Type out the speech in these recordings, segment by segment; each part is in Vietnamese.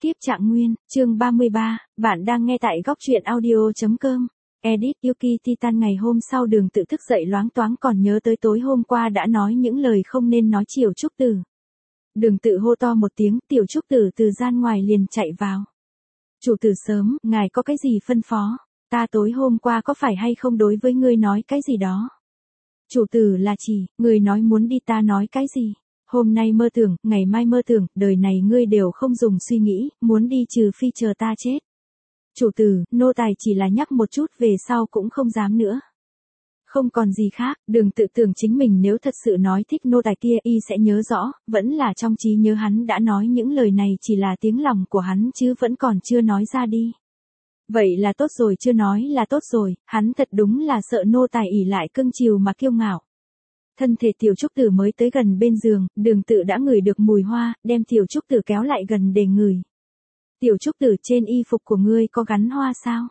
Kiếp Trạng Nguyên, chương 33, bạn đang nghe tại góc truyện audio.com. Edit Yuki Titan. Ngày hôm sau Đường Tự thức dậy loáng toáng còn nhớ tới tối hôm qua đã nói những lời không nên nói chiều Trúc Tử. Đường Tự hô to một tiếng, Tiểu Trúc Tử từ gian ngoài liền chạy vào. Chủ tử sớm, ngài có cái gì phân phó? Ta tối hôm qua có phải hay không đối với ngươi nói cái gì đó? Chủ tử là chỉ, người nói muốn đi ta nói cái gì? Hôm nay mơ tưởng, ngày mai mơ tưởng, đời này ngươi đều không dùng suy nghĩ, muốn đi trừ phi chờ ta chết. Chủ tử, nô tài chỉ là nhắc một chút về sau cũng không dám nữa. Không còn gì khác, Đường Tự tưởng chính mình nếu thật sự nói thích nô tài kia y sẽ nhớ rõ, vẫn là trong trí nhớ hắn đã nói những lời này chỉ là tiếng lòng của hắn chứ vẫn còn chưa nói ra đi. Vậy là tốt rồi, chưa nói là tốt rồi, hắn thật đúng là sợ nô tài ỷ lại cưng chiều mà kiêu ngạo. Thân thể Tiểu Trúc Tử mới tới gần bên giường, Đường Tự đã ngửi được mùi hoa, đem Tiểu Trúc Tử kéo lại gần để ngửi. Tiểu Trúc Tử, trên y phục của ngươi có gắn hoa sao?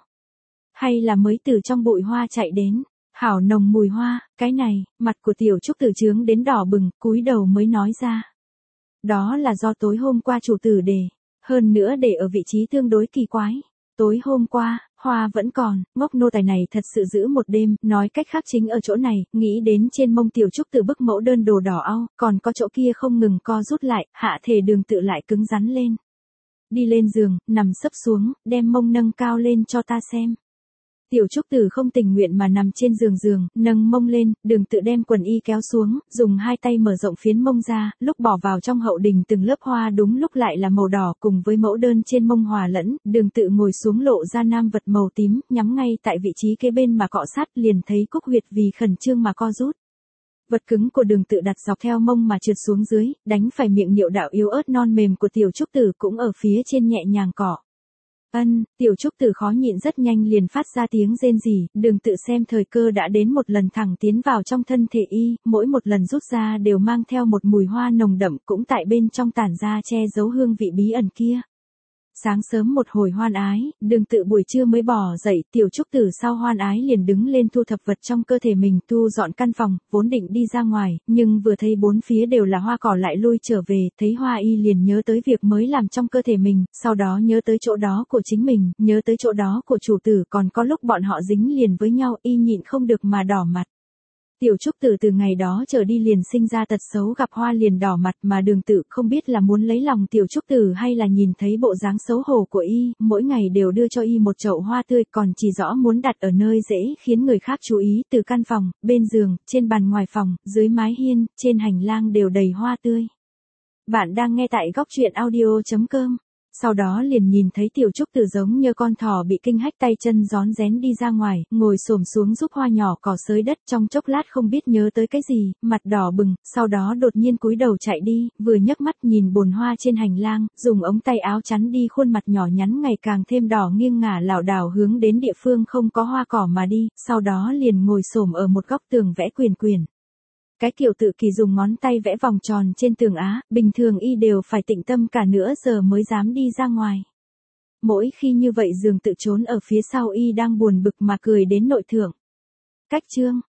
Hay là mới từ trong bụi hoa chạy đến? Hảo nồng mùi hoa, cái này, mặt của Tiểu Trúc Tử chướng đến đỏ bừng, cúi đầu mới nói ra. Đó là do tối hôm qua chủ tử để, hơn nữa để ở vị trí tương đối kỳ quái. Tối hôm qua, hoa vẫn còn, ngốc nô tài này thật sự giữ một đêm, nói cách khác chính ở chỗ này, nghĩ đến trên mông Tiểu Trúc Tử bức mẫu đơn đồ đỏ au, còn có chỗ kia không ngừng co rút lại, hạ thể Đường Tự lại cứng rắn lên. Đi lên giường, nằm sấp xuống, đem mông nâng cao lên cho ta xem. Tiểu Trúc Tử không tình nguyện mà nằm trên giường, nâng mông lên, Đường Tự đem quần y kéo xuống, dùng hai tay mở rộng phiến mông ra, lúc bỏ vào trong hậu đình từng lớp hoa đúng lúc lại là màu đỏ cùng với mẫu đơn trên mông hòa lẫn, Đường Tự ngồi xuống lộ ra nam vật màu tím, nhắm ngay tại vị trí kế bên mà cọ sát, liền thấy cúc huyệt vì khẩn trương mà co rút. Vật cứng của Đường Tự đặt dọc theo mông mà trượt xuống dưới, đánh phải miệng niệu đạo yếu ớt non mềm của Tiểu Trúc Tử cũng ở phía trên nhẹ nhàng cọ. Tiểu Trúc Tử khó nhịn rất nhanh liền phát ra tiếng rên rỉ, Đường Tự xem thời cơ đã đến một lần thẳng tiến vào trong thân thể y, mỗi một lần rút ra đều mang theo một mùi hoa nồng đậm cũng tại bên trong tản ra che giấu hương vị bí ẩn kia. Sáng sớm một hồi hoan ái, Đường Tự buổi trưa mới bỏ dậy, Tiểu Trúc Tử sau hoan ái liền đứng lên thu thập vật trong cơ thể mình, thu dọn căn phòng, vốn định đi ra ngoài, nhưng vừa thấy bốn phía đều là hoa cỏ lại lui trở về, thấy hoa y liền nhớ tới việc mới làm trong cơ thể mình, sau đó nhớ tới chỗ đó của chính mình, nhớ tới chỗ đó của chủ tử, còn có lúc bọn họ dính liền với nhau, y nhịn không được mà đỏ mặt. Tiểu Trúc Tử từ ngày đó trở đi liền sinh ra tật xấu gặp hoa liền đỏ mặt, mà Đường Tự không biết là muốn lấy lòng Tiểu Trúc Tử hay là nhìn thấy bộ dáng xấu hổ của y, mỗi ngày đều đưa cho y một chậu hoa tươi, còn chỉ rõ muốn đặt ở nơi dễ khiến người khác chú ý, từ căn phòng, bên giường, trên bàn ngoài phòng, dưới mái hiên, trên hành lang đều đầy hoa tươi. Bạn đang nghe tại góc truyện audio.com. Sau đó liền nhìn thấy Tiểu Trúc Tử giống như con thỏ bị kinh hách, tay chân rón rén đi ra ngoài, ngồi xổm xuống giúp hoa nhỏ cỏ xới đất, trong chốc lát không biết nhớ tới cái gì, mặt đỏ bừng, sau đó đột nhiên cúi đầu chạy đi, vừa nhấc mắt nhìn bồn hoa trên hành lang, dùng ống tay áo chắn đi khuôn mặt nhỏ nhắn ngày càng thêm đỏ, nghiêng ngả lảo đảo hướng đến địa phương không có hoa cỏ mà đi, sau đó liền ngồi xổm ở một góc tường vẽ quyền quyền. Cái kiểu Tự Kỳ dùng ngón tay vẽ vòng tròn trên tường á, bình thường y đều phải tĩnh tâm cả nửa giờ mới dám đi ra ngoài. Mỗi khi như vậy Đường Tự trốn ở phía sau y đang buồn bực mà cười đến nội thượng. Cách chương,